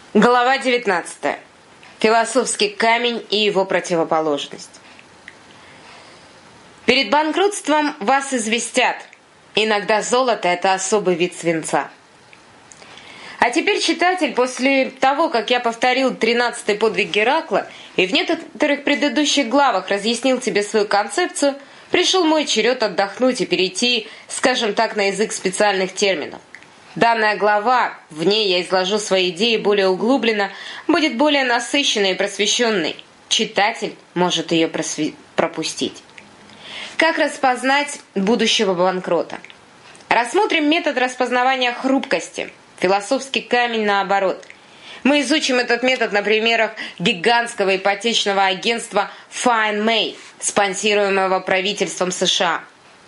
Глава 19. Философский камень и его противоположность. Перед банкротством вас известят. Иногда золото – это особый вид свинца. А теперь, читатель, после того, как я повторил 13-й подвиг Геракла и в некоторых предыдущих главах разъяснил тебе свою концепцию, пришел мой черед отдохнуть и перейти, скажем так, на язык специальных терминов. Данная глава, в ней я изложу свои идеи более углубленно, будет более насыщенной и просвещенной. Читатель может ее пропустить. Как распознать будущего банкрота? Рассмотрим метод распознавания хрупкости, философский камень наоборот. Мы изучим этот метод на примерах гигантского ипотечного агентства Fannie Mae, спонсируемого правительством США.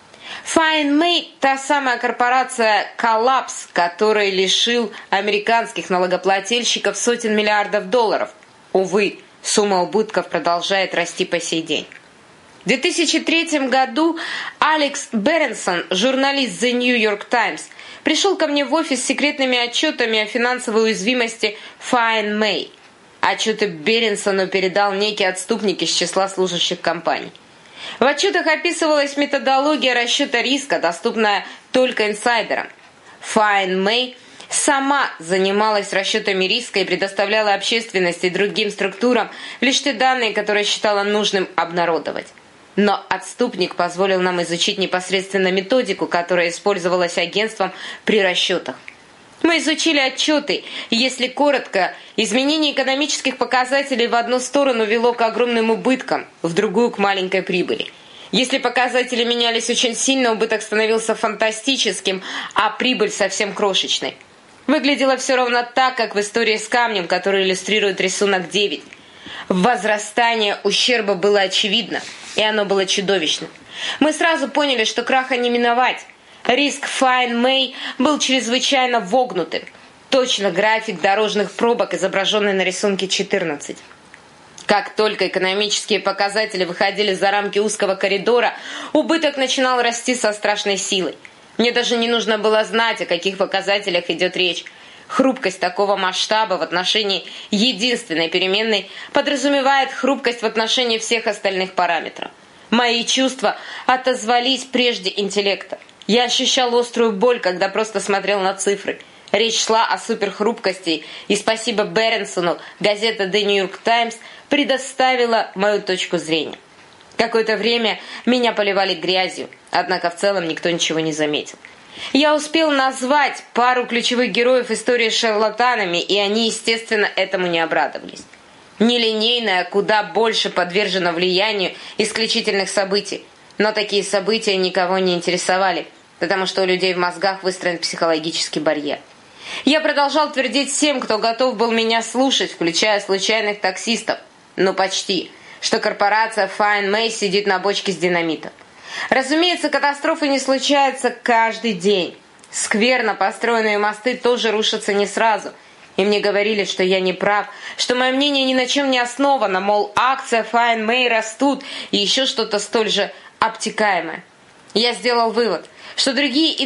Fannie Mae – та самая корпорация «Коллапс», который лишил американских налогоплательщиков сотен миллиардов долларов. Увы, сумма убытков продолжает расти по сей день. В 2003 году Алекс Беренсон, журналист The New York Times, пришел ко мне в офис с секретными отчетами о финансовой уязвимости Fannie Mae. Отчеты Беренсону передал некий отступник из числа служащих компаний. В отчетах описывалась методология расчета риска, доступная только инсайдерам. Fannie Mae сама занималась расчетами риска и предоставляла общественности и другим структурам лишь те данные, которые считала нужным обнародовать. Но отступник позволил нам изучить непосредственно методику, которая использовалась агентством при расчетах. Мы изучили отчеты, и если коротко, изменение экономических показателей в одну сторону вело к огромным убыткам, в другую – к маленькой прибыли. Если показатели менялись очень сильно, убыток становился фантастическим, а прибыль совсем крошечной. Выглядело все равно так, как в истории с камнем, который иллюстрирует рисунок 9. Возрастание ущерба было очевидно, и оно было чудовищным. Мы сразу поняли, что краха не миновать. Риск Fannie Mae был чрезвычайно вогнутым. Точно график дорожных пробок, изображенный на рисунке 14. Как только экономические показатели выходили за рамки узкого коридора, убыток начинал расти со страшной силой. Мне даже не нужно было знать, о каких показателях идет речь. Хрупкость такого масштаба в отношении единственной переменной подразумевает хрупкость в отношении всех остальных параметров. Мои чувства отозвались прежде интеллекта. Я ощущал острую боль, когда просто смотрел на цифры. Речь шла о суперхрупкости, и спасибо Беренсону газета The New York Times предоставила мою точку зрения. Какое-то время меня поливали грязью, однако в целом никто ничего не заметил. Я успел назвать пару ключевых героев истории шарлатанами, и они, естественно, этому не обрадовались. Нелинейная куда больше подвержена влиянию исключительных событий, но такие события никого не интересовали, потому что у людей в мозгах выстроен психологический барьер. Я продолжал твердить всем, кто готов был меня слушать, включая случайных таксистов, ну почти, что корпорация Fannie Mae сидит на бочке с динамитом. Разумеется, катастрофы не случаются каждый день. Скверно построенные мосты тоже рушатся не сразу. И мне говорили, что я не прав, что мое мнение ни на чем не основано, мол, акции Fannie Mae растут и еще что-то столь же обтекаемое. Я сделал вывод, что другие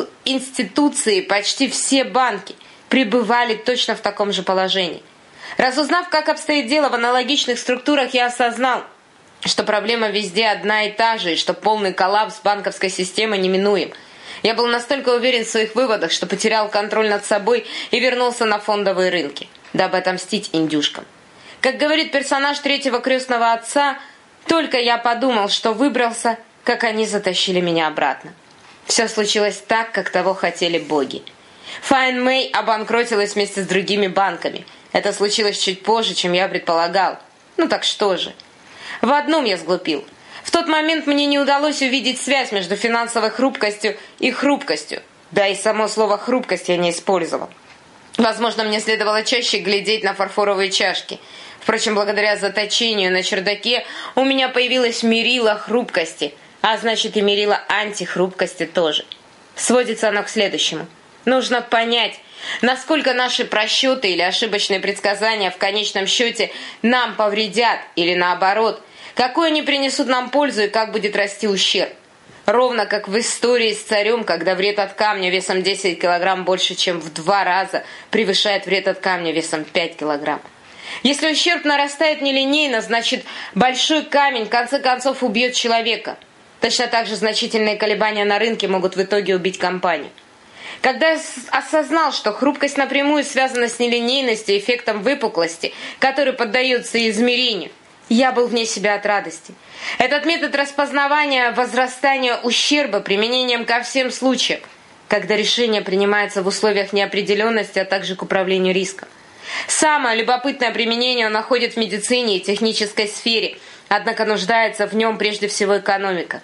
институции, почти все банки, пребывали точно в таком же положении. Разузнав, как обстоит дело в аналогичных структурах, я осознал, что проблема везде одна и та же, и что полный коллапс банковской системы неминуем. Я был настолько уверен в своих выводах, что потерял контроль над собой и вернулся на фондовые рынки, дабы отомстить индюшкам. Как говорит персонаж третьего крестного отца, только я подумал, что выбрался, как они затащили меня обратно. Все случилось так, как того хотели боги. Fannie Mae обанкротилась вместе с другими банками. Это случилось чуть позже, чем я предполагал. Ну так что же? В одном я сглупил. В тот момент мне не удалось увидеть связь между финансовой хрупкостью и хрупкостью. Да и само слово «хрупкость» я не использовал. Возможно, мне следовало чаще глядеть на фарфоровые чашки. Впрочем, благодаря заточению на чердаке у меня появилось мерило хрупкости, а значит и мерило антихрупкости тоже. Сводится оно к следующему. Нужно понять, насколько наши просчеты или ошибочные предсказания в конечном счете нам повредят или наоборот, какую они принесут нам пользу и как будет расти ущерб. Ровно как в истории с царем, когда вред от камня весом 10 килограмм больше, чем в 2 раза превышает вред от камня весом 5 килограмм. Если ущерб нарастает нелинейно, значит большой камень в конце концов убьет человека. Точно так же значительные колебания на рынке могут в итоге убить компанию. Когда я осознал, что хрупкость напрямую связана с нелинейностью и эффектом выпуклости, который поддается измерению, я был вне себя от радости. Этот метод распознавания возрастания ущерба применением ко всем случаям, когда решение принимается в условиях неопределенности, а также к управлению риском. Самое любопытное применение он находит в медицине и технической сфере, однако нуждается в нем прежде всего экономика.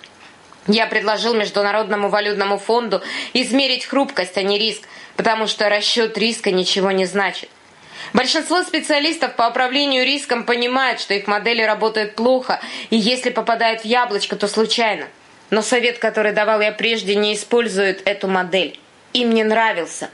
Я предложил Международному валютному фонду измерить хрупкость, а не риск, потому что расчет риска ничего не значит. Большинство специалистов по управлению риском понимают, что их модели работают плохо, и если попадают в яблочко, то случайно. Но совет, который давал я прежде, не использует эту модель. Им не нравился.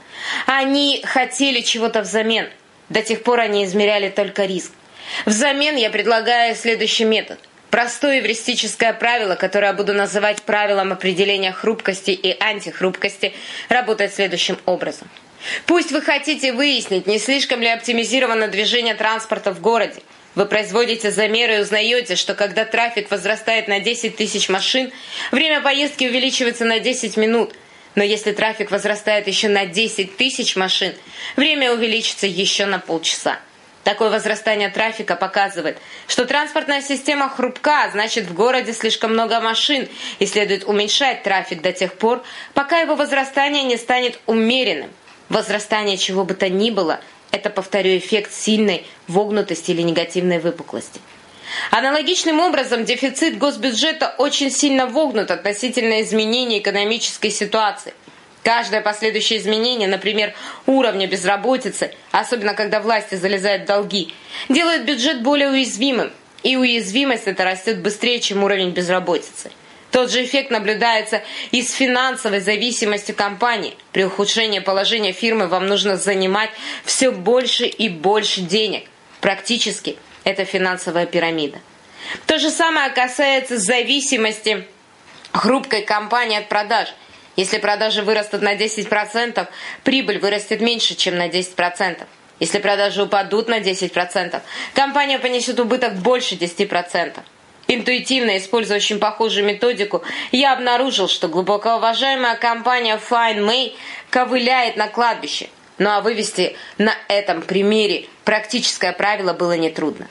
Они хотели чего-то взамен. До тех пор они измеряли только риск. Взамен я предлагаю следующий метод. Простое эвристическое правило, которое я буду называть правилом определения хрупкости и антихрупкости, работает следующим образом. Пусть вы хотите выяснить, не слишком ли оптимизировано движение транспорта в городе. Вы производите замеры и узнаете, что когда трафик возрастает на 10 тысяч машин, время поездки увеличивается на 10 минут. Но если трафик возрастает еще на 10 тысяч машин, время увеличится еще на полчаса. Такое возрастание трафика показывает, что транспортная система хрупка, а значит в городе слишком много машин, и следует уменьшать трафик до тех пор, пока его возрастание не станет умеренным. Возрастание чего бы то ни было – это, повторю, эффект сильной вогнутости или негативной выпуклости. Аналогичным образом дефицит госбюджета очень сильно вогнут относительно изменений экономической ситуации. Каждое последующее изменение, например, уровня безработицы, особенно когда власти залезают в долги, делает бюджет более уязвимым, и уязвимость эта растет быстрее, чем уровень безработицы. Тот же эффект наблюдается и с финансовой зависимостью компании. При ухудшении положения фирмы вам нужно занимать все больше и больше денег. Практически это финансовая пирамида. То же самое касается зависимости хрупкой компании от продаж. Если продажи вырастут на 10%, прибыль вырастет меньше, чем на 10%. Если продажи упадут на 10%, компания понесет убыток больше 10%. Интуитивно, используя очень похожую методику, я обнаружил, что глубоко уважаемая компания Fine May ковыляет на кладбище. Ну а вывести на этом примере практическое правило было нетрудно.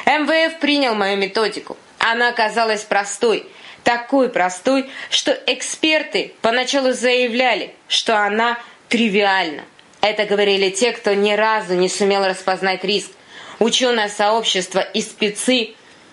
МВФ принял мою методику. Она оказалась простой. Такой простой, что эксперты поначалу заявляли, что она тривиальна. Это говорили те, кто ни разу не сумел распознать риск. Ученое сообщество и спецы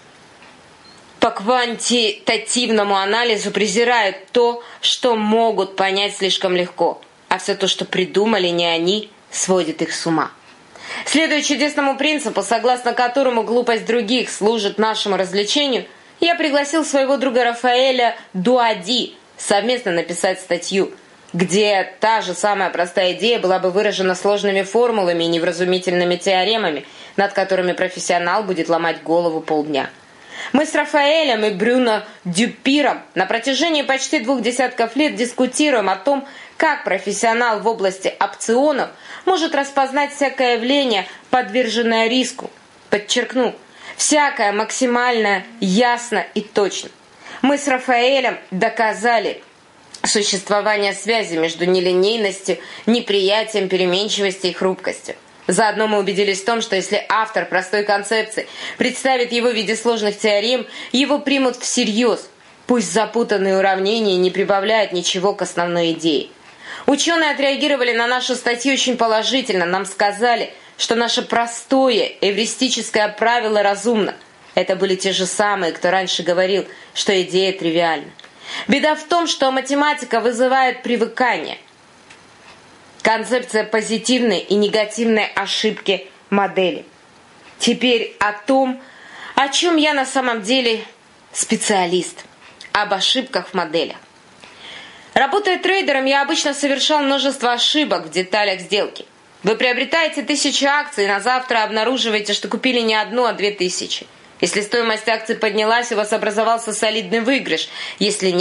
по квантитативному анализу презирают то, что могут понять слишком легко, а все то, что придумали не они, сводит их с ума. Следуя чудесному принципу, согласно которому глупость других служит нашему развлечению, я пригласил своего друга Рафаэля Дуади совместно написать статью, где та же самая простая идея была бы выражена сложными формулами и невразумительными теоремами, над которыми профессионал будет ломать голову полдня. Мы с Рафаэлем и Брюно Дюпиром на протяжении почти 2 десятков лет дискутируем о том, как профессионал в области опционов может распознать всякое явление, подверженное риску. Подчеркну, всякое максимально ясно и точно. Мы с Рафаэлем доказали существование связи между нелинейностью, неприятием, переменчивостью и хрупкостью. Заодно мы убедились в том, что если автор простой концепции представит его в виде сложных теорем, его примут всерьез, пусть запутанные уравнения не прибавляют ничего к основной идее. Ученые отреагировали на нашу статью очень положительно. Нам сказали, что наше простое эвристическое правило разумно. Это были те же самые, кто раньше говорил, что идея тривиальна. Беда в том, что математика вызывает привыкание. Концепция позитивной и негативной ошибки модели. Теперь о том, о чем я на самом деле специалист. Об ошибках в моделях. Работая трейдером, я обычно совершал множество ошибок в деталях сделки. Вы приобретаете 1000 акций и на завтра обнаруживаете, что купили не 1, а 2000. Если стоимость акций поднялась, у вас образовался солидный выигрыш. Если нет,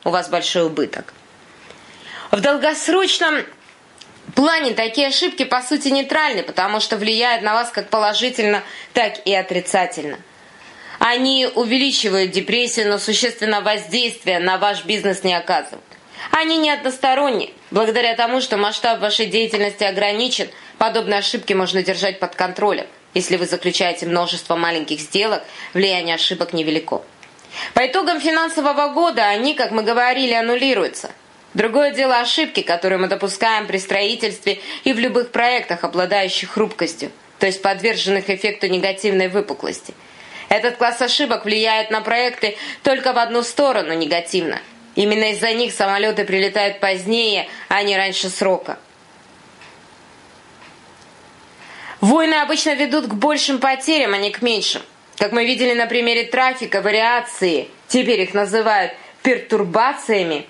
у вас большой убыток. В долгосрочном плане такие ошибки по сути нейтральны, потому что влияют на вас как положительно, так и отрицательно. Они увеличивают депрессию, но существенного воздействия на ваш бизнес не оказывают. Они не односторонние. Благодаря тому, что масштаб вашей деятельности ограничен, подобные ошибки можно держать под контролем. Если вы заключаете множество маленьких сделок, влияние ошибок невелико. По итогам финансового года они, как мы говорили, аннулируются. Другое дело ошибки, которые мы допускаем при строительстве и в любых проектах, обладающих хрупкостью, то есть подверженных эффекту негативной выпуклости. Этот класс ошибок влияет на проекты только в одну сторону негативно. Именно из-за них самолеты прилетают позднее, а не раньше срока. Войны обычно ведут к большим потерям, а не к меньшим. Как мы видели на примере трафика, вариации, теперь их называют пертурбациями,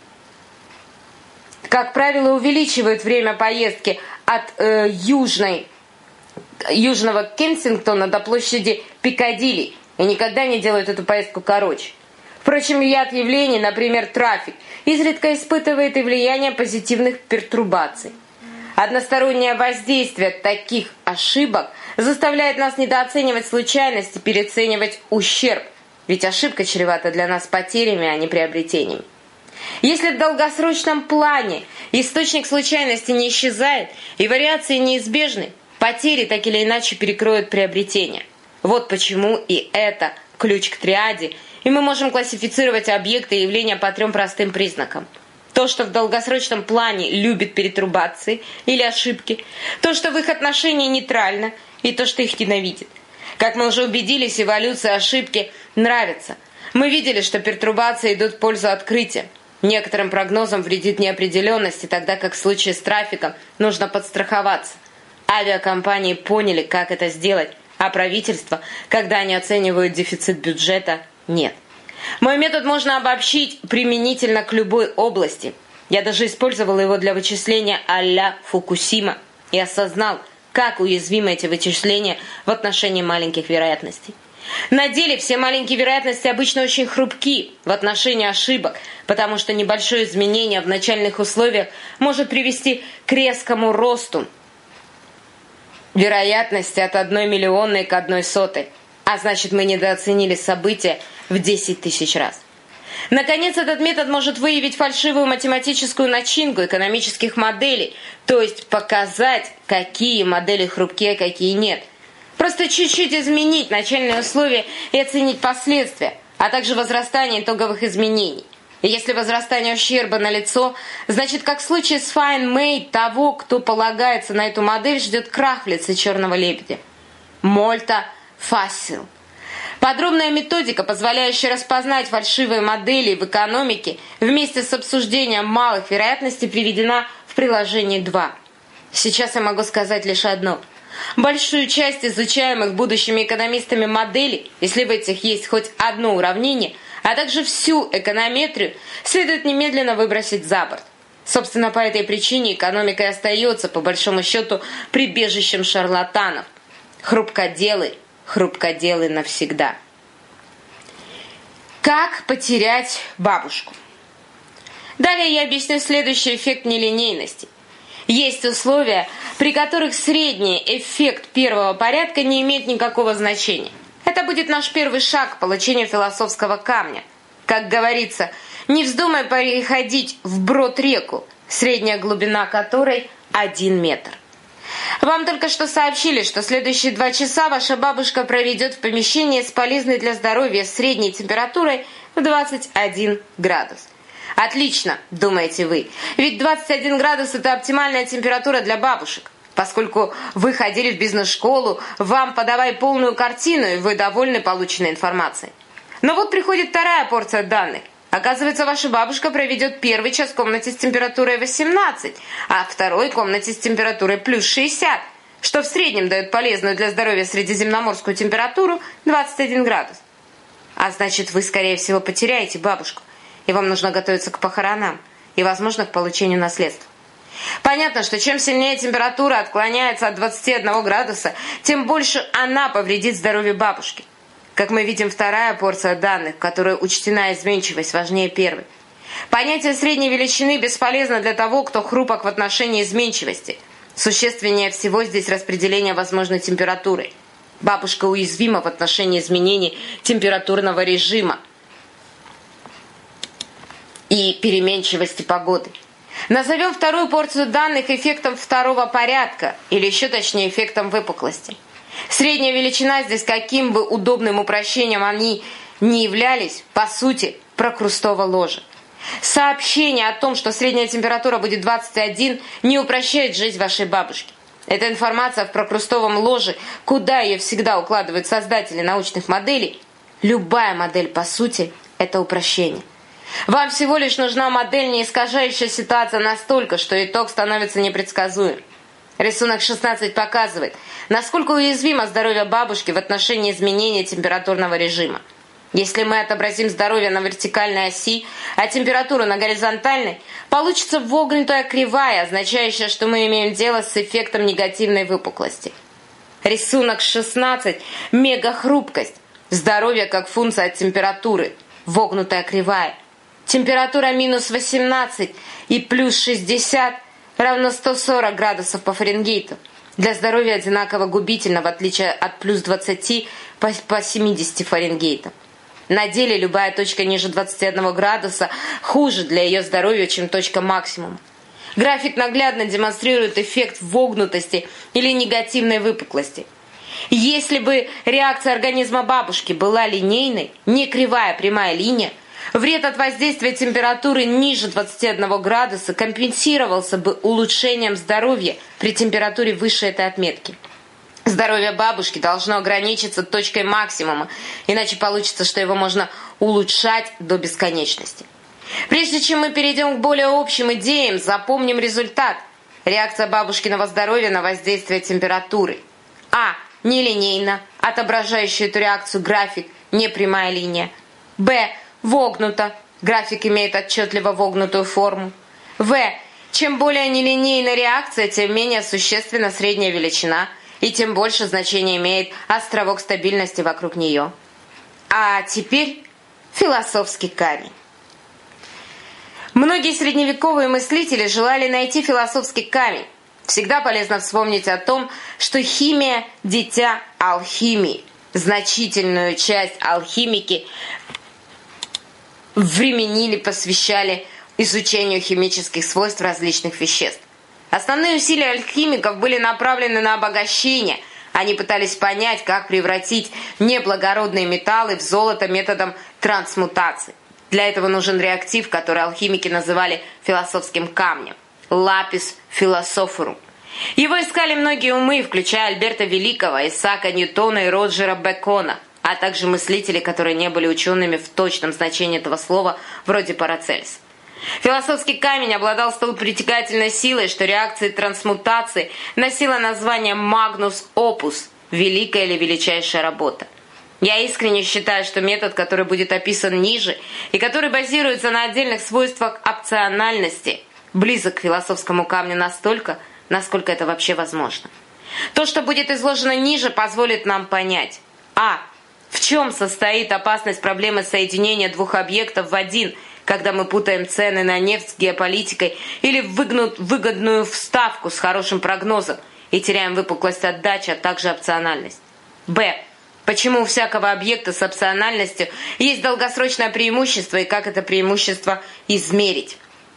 как правило, увеличивают время поездки от южного Кенсингтона до площади Пикадилли и никогда не делают эту поездку короче. Впрочем, ряд явлений, например, трафик, изредка испытывает и влияние позитивных пертурбаций. Одностороннее воздействие таких ошибок заставляет нас недооценивать случайность и переоценивать ущерб, ведь ошибка чревата для нас потерями, а не приобретениями. Если в долгосрочном плане источник случайности не исчезает и вариации неизбежны, потери так или иначе перекроют приобретения. Вот почему и это ключ к триаде, и мы можем классифицировать объекты и явления по 3 простым признакам. То, что в долгосрочном плане любит пертурбации или ошибки, то, что в их отношении нейтрально, и то, что их ненавидит. Как мы уже убедились, эволюция ошибки нравится. Мы видели, что пертурбации идут в пользу открытия. Некоторым прогнозам вредит неопределенность, и тогда как в случае с трафиком нужно подстраховаться. Авиакомпании поняли, как это сделать, а правительства, когда они оценивают дефицит бюджета, нет. Мой метод можно обобщить применительно к любой области. Я даже использовал его для вычисления а-ля Фукусима и осознал, как уязвимы эти вычисления в отношении маленьких вероятностей. На деле все маленькие вероятности обычно очень хрупки в отношении ошибок, потому что небольшое изменение в начальных условиях может привести к резкому росту вероятности от 1 миллионной к 1/100, а значит мы недооценили события в 10 тысяч раз. Наконец, этот метод может выявить фальшивую математическую начинку экономических моделей, то есть показать, какие модели хрупкие, а какие нет. Просто чуть-чуть изменить начальные условия и оценить последствия, а также возрастание итоговых изменений. И если возрастание ущерба налицо, значит, как в случае с FineMate, того, кто полагается на эту модель, ждет крах в лице черного лебедя. Molto facile. Подробная методика, позволяющая распознать фальшивые модели в экономике, вместе с обсуждением малых вероятностей приведена в приложении 2. Сейчас я могу сказать лишь одно. Большую часть изучаемых будущими экономистами моделей, если в этих есть хоть одно уравнение, а также всю эконометрию, следует немедленно выбросить за борт. Собственно, по этой причине экономика и остается, по большому счету, прибежищем шарлатанов. Хрупкоделы навсегда. Как потерять бабушку? Далее я объясню следующий эффект нелинейности. Есть условия, при которых средний эффект первого порядка не имеет никакого значения. Это будет наш первый шаг к получению философского камня. Как говорится, не вздумай переходить вброд реку, средняя глубина которой 1 метр. Вам только что сообщили, что следующие 2 часа ваша бабушка проведет в помещении с полезной для здоровья средней температурой в 21 градус. Отлично, думаете вы, ведь 21 градус – это оптимальная температура для бабушек. Поскольку вы ходили в бизнес-школу, вам подавай полную картину, и вы довольны полученной информацией. Но вот приходит вторая порция данных. Оказывается, ваша бабушка проведет первый час в комнате с температурой 18, а второй в комнате с температурой плюс 60, что в среднем дает полезную для здоровья средиземноморскую температуру 21 градус. А значит, вы, скорее всего, потеряете бабушку, и вам нужно готовиться к похоронам и, возможно, к получению наследства. Понятно, что чем сильнее температура отклоняется от 21 градуса, тем больше она повредит здоровью бабушки. Как мы видим, вторая порция данных, в которой учтена изменчивость, важнее первой. Понятие средней величины бесполезно для того, кто хрупок в отношении изменчивости. Существеннее всего здесь распределение возможной температуры. Бабушка уязвима в отношении изменений температурного режима и переменчивости погоды. Назовем вторую порцию данных эффектом второго порядка, или еще точнее эффектом выпуклости. Средняя величина здесь, каким бы удобным упрощением они ни являлись, по сути, прокрустово ложе. Сообщение о том, что средняя температура будет 21, не упрощает жизнь вашей бабушки. Эта информация в прокрустовом ложе, куда ее всегда укладывают создатели научных моделей. Любая модель, по сути, это упрощение. Вам всего лишь нужна модель, не искажающая ситуацию настолько, что итог становится непредсказуем. Рисунок 16 показывает, насколько уязвимо здоровье бабушки в отношении изменения температурного режима. Если мы отобразим здоровье на вертикальной оси, а температуру на горизонтальной, получится вогнутая кривая, означающая, что мы имеем дело с эффектом негативной выпуклости. Рисунок 16 – мегахрупкость. Здоровье как функция от температуры. Вогнутая кривая. Температура минус 18 и плюс 60 равно 140 градусов по Фаренгейту. Для здоровья одинаково губительно, в отличие от плюс 20 по 70 Фаренгейта. На деле любая точка ниже 21 градуса хуже для ее здоровья, чем точка максимума. График наглядно демонстрирует эффект вогнутости или негативной выпуклости. Если бы реакция организма бабушки была линейной, не кривая прямая линия, вред от воздействия температуры ниже 21 градуса компенсировался бы улучшением здоровья при температуре выше этой отметки. Здоровье бабушки должно ограничиться точкой максимума, иначе получится, что его можно улучшать до бесконечности. Прежде чем мы перейдем к более общим идеям, запомним результат. Реакция бабушкиного здоровья на воздействие температуры. А. Нелинейно, отображающий эту реакцию график, не прямая линия. Б. Вогнуто, график имеет отчетливо вогнутую форму. В. Чем более нелинейна реакция, тем менее существенна средняя величина, и тем больше значение имеет островок стабильности вокруг нее. А теперь философский камень. Многие средневековые мыслители желали найти философский камень. Всегда полезно вспомнить о том, что химия – дитя алхимии. Значительную часть алхимики временили, посвящали изучению химических свойств различных веществ. Основные усилия алхимиков были направлены на обогащение. Они пытались понять, как превратить неблагородные металлы в золото методом трансмутации. Для этого нужен реактив, который алхимики называли философским камнем – лапис философорум. Его искали многие умы, включая Альберта Великого, Исаака Ньютона и Роджера Бекона, а также мыслители, которые не были учеными в точном значении этого слова, вроде Парацельса. Философский камень обладал столь притягательной силой, что реакция трансмутации носила название «Магнус Опус» – «Великая или величайшая работа». Я искренне считаю, что метод, который будет описан ниже и который базируется на отдельных свойствах опциональности, близок к философскому камню настолько, насколько это вообще возможно. То, что будет изложено ниже, позволит нам понять: а. В чем состоит опасность проблемы соединения двух объектов в один, когда мы путаем цены на нефть с геополитикой или выгодную вставку с хорошим прогнозом и теряем выпуклость отдачи, а также опциональность. Б. Почему у всякого объекта с опциональностью есть долгосрочное преимущество и как это преимущество измерить.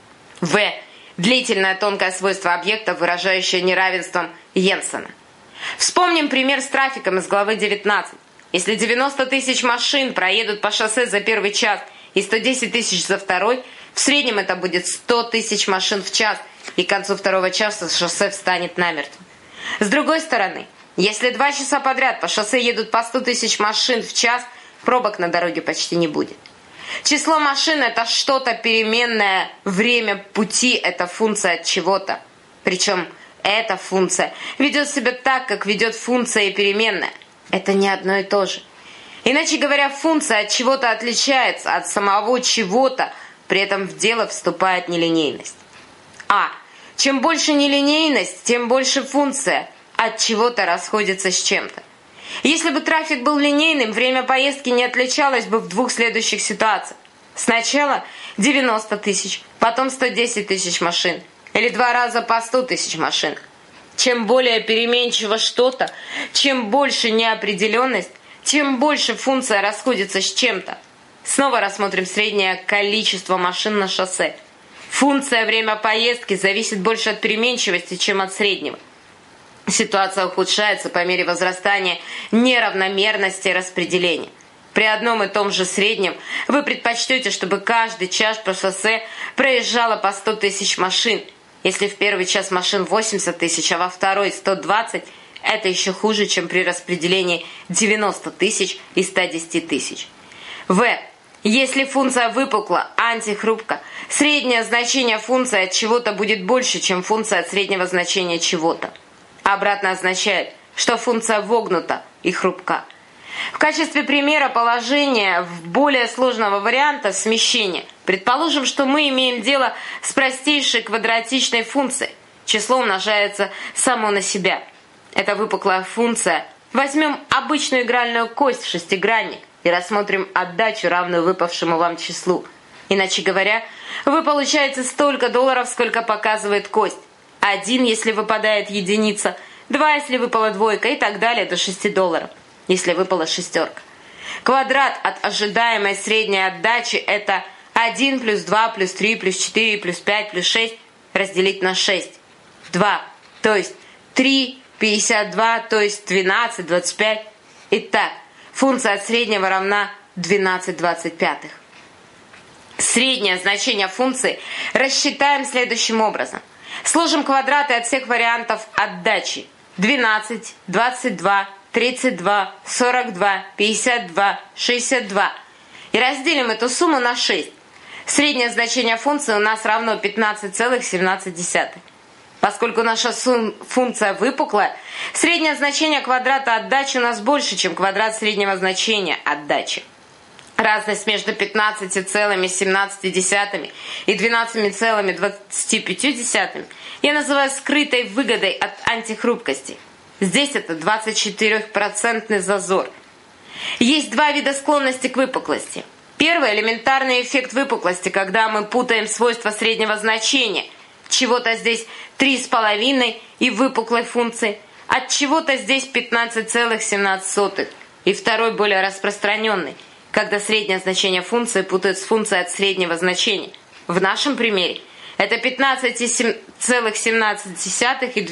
В. Длительное тонкое свойство объекта, выражающее неравенством Йенсена. Вспомним пример с трафиком из главы 19. Если 90 тысяч машин проедут по шоссе за первый час и 110 тысяч за второй, в среднем это будет 100 тысяч машин в час, и к концу второго часа шоссе встанет намертво. С другой стороны, если 2 часа подряд по шоссе едут по 100 тысяч машин в час, пробок на дороге почти не будет. Число машин – это что-то переменное, время пути – это функция от чего-то. Причем эта функция ведет себя так, как ведет функция и переменная. Это не одно и то же. Иначе говоря, функция от чего-то отличается от самого чего-то, при этом в дело вступает нелинейность. А. Чем больше нелинейность, тем больше функция от чего-то расходится с чем-то. Если бы трафик был линейным, время поездки не отличалось бы в двух следующих ситуациях. Сначала 90 тысяч, потом 110 тысяч машин. Или 2 раза по 100 тысяч машин. Чем более переменчиво что-то, чем больше неопределенность, тем больше функция расходится с чем-то. Снова рассмотрим среднее количество машин на шоссе. Функция время поездки зависит больше от переменчивости, чем от среднего. Ситуация ухудшается по мере возрастания неравномерности распределения. При одном и том же среднем вы предпочтете, чтобы каждый час по шоссе проезжало по 100 тысяч машин. Если в первый час машин 80 тысяч, а во второй 120, это еще хуже, чем при распределении 90 тысяч и 110 тысяч. Если функция выпукла, антихрупка, среднее значение функции от чего-то будет больше, чем функция от среднего значения чего-то. Обратно означает, что функция вогнута и хрупка. В качестве примера положения в более сложного варианта смещения предположим, что мы имеем дело с простейшей квадратичной функцией. Число умножается само на себя. Это выпуклая функция. Возьмем обычную игральную кость в шестигранник и рассмотрим отдачу, равную выпавшему вам числу. Иначе говоря, вы получаете столько долларов, сколько показывает кость. 1, если выпадает единица, 2, если выпала двойка и так далее до 6 долларов, если выпала шестерка. Квадрат от ожидаемой средней отдачи – это 1 плюс 2 плюс 3 плюс 4 плюс 5 плюс 6 разделить на 6. 2, то есть 3, 52, то есть 12, 25. Итак, функция от среднего равна 12/25. Среднее значение функции рассчитаем следующим образом. Сложим квадраты от всех вариантов отдачи. 12, 22, 32, 42, 52, 62. И разделим эту сумму на 6. Среднее значение функции у нас равно 15,17. Поскольку наша функция выпуклая, среднее значение квадрата отдачи у нас больше, чем квадрат среднего значения отдачи. Разность между 15,17 и 12,25 я называю скрытой выгодой от антихрупкости. Здесь это 24% зазор. Есть два вида склонности к выпуклости. Первый – элементарный эффект выпуклости, когда мы путаем свойства среднего значения. Чего-то здесь 3,5 и выпуклой функции, от чего-то здесь 15,17. И второй более распространенный, когда среднее значение функции путают с функцией от среднего значения. В нашем примере это 15,17 и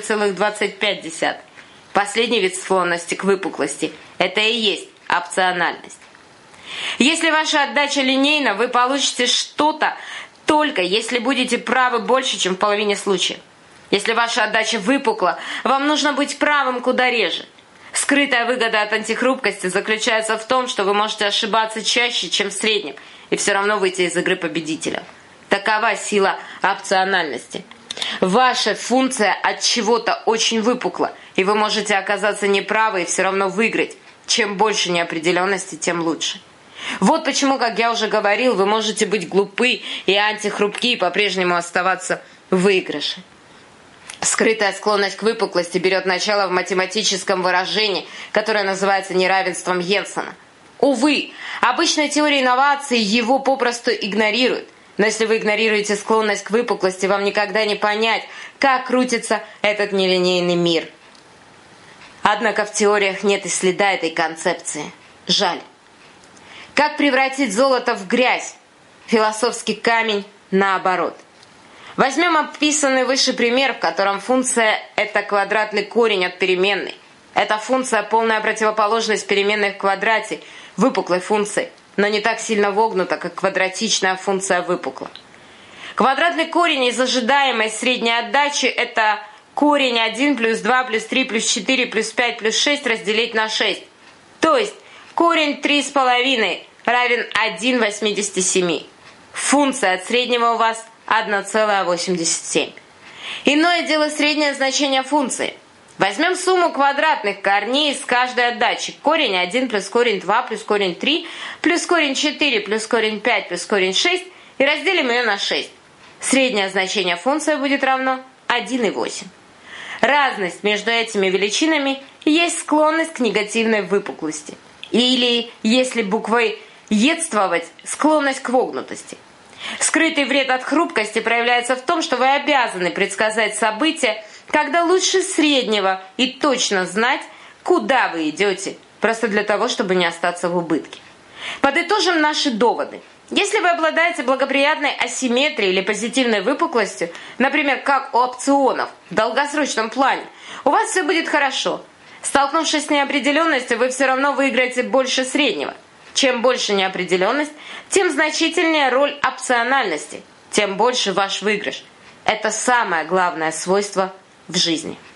12,25. Последний вид склонности к выпуклости – это и есть опциональность. Если ваша отдача линейна, вы получите что-то только если будете правы больше, чем в половине случаев. Если ваша отдача выпукла, вам нужно быть правым куда реже. Скрытая выгода от антихрупкости заключается в том, что вы можете ошибаться чаще, чем в среднем, и все равно выйти из игры победителя. Такова сила опциональности. Ваша функция от чего-то очень выпукла, и вы можете оказаться неправы и все равно выиграть. Чем больше неопределенности, тем лучше. Вот почему, как я уже говорил, вы можете быть глупы и антихрупки и по-прежнему оставаться в выигрыше. Скрытая склонность к выпуклости берет начало в математическом выражении, которое называется неравенством Йенсена. Увы, обычная теория инноваций его попросту игнорирует. Но если вы игнорируете склонность к выпуклости, вам никогда не понять, как крутится этот нелинейный мир. Однако в теориях нет и следа этой концепции. Жаль. Как превратить золото в грязь? Философский камень наоборот. Возьмем описанный выше пример, в котором функция – это квадратный корень от переменной. Эта функция – полная противоположность переменной в квадрате, выпуклой функции, но не так сильно вогнута, как квадратичная функция выпукла. Квадратный корень из ожидаемой средней отдачи – это корень 1 плюс 2 плюс 3 плюс 4 плюс 5 плюс 6 разделить на 6. То есть корень 3,5 равен 1,87. Функция от среднего у вас 1,87. Иное дело среднее значение функции. Возьмем сумму квадратных корней из каждой отдачи. Корень 1 плюс корень 2 плюс корень 3 плюс корень 4 плюс корень 5 плюс корень 6 и разделим ее на 6. Среднее значение функции будет равно 1,8. Разность между этими величинами есть склонность к негативной выпуклости. Или, если буквой Едствовать – склонность к вогнутости. Скрытый вред от хрупкости проявляется в том, что вы обязаны предсказать события, когда лучше среднего и точно знать, куда вы идете, просто для того, чтобы не остаться в убытке. Подытожим наши доводы. Если вы обладаете благоприятной асимметрией или позитивной выпуклостью, например, как у опционов в долгосрочном плане, у вас все будет хорошо. Столкнувшись с неопределенностью, вы все равно выиграете больше среднего. Чем больше неопределенность, тем значительнее роль опциональности, тем больше ваш выигрыш. Это самое главное свойство в жизни.